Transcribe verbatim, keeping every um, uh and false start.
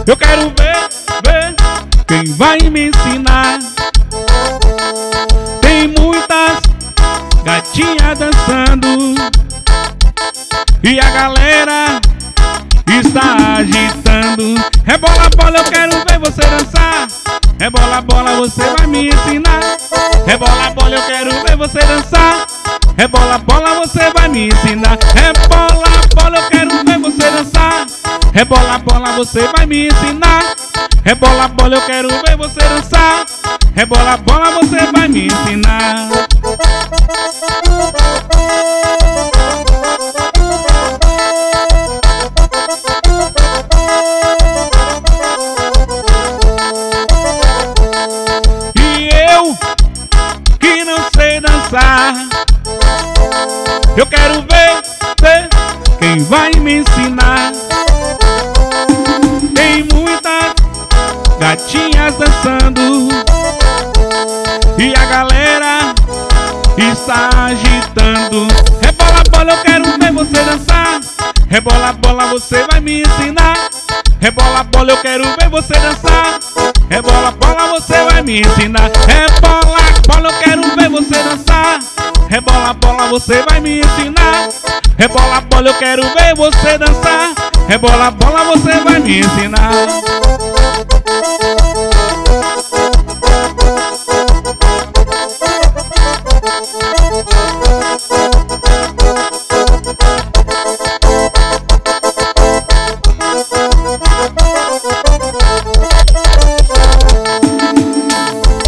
Eu quero ver, ver quem vai me ensinar. Tem muitas gatinhas dançando e a galera está agitando. Rebola, bola, eu quero ver você dançar. Rebola, bola, você vai me ensinar. Rebola, bola, eu quero ver você dançar. Rebola, bola, você vai me ensinar. Rebola, bola, eu quero ver você dançar. Rebola, bola, você vai me ensinar. Rebola, bola, eu quero ver você dançar. Rebola, bola, você vai me ensinar. E eu, que não sei dançar, eu quero ver, ver quem vai me ensinar. Tem muitas gatinhas dançando e a galera está agitando. Rebola, bola, eu quero ver você dançar. Rebola, bola, você vai me ensinar. Rebola, bola, eu quero ver você dançar. Rebola, bola, você vai me ensinar. Rebola, bola, eu quero ver você dançar. Rebola, bola, você vai me ensinar. Rebola, bola, eu quero ver você dançar. Rebola, bola, você vai me ensinar.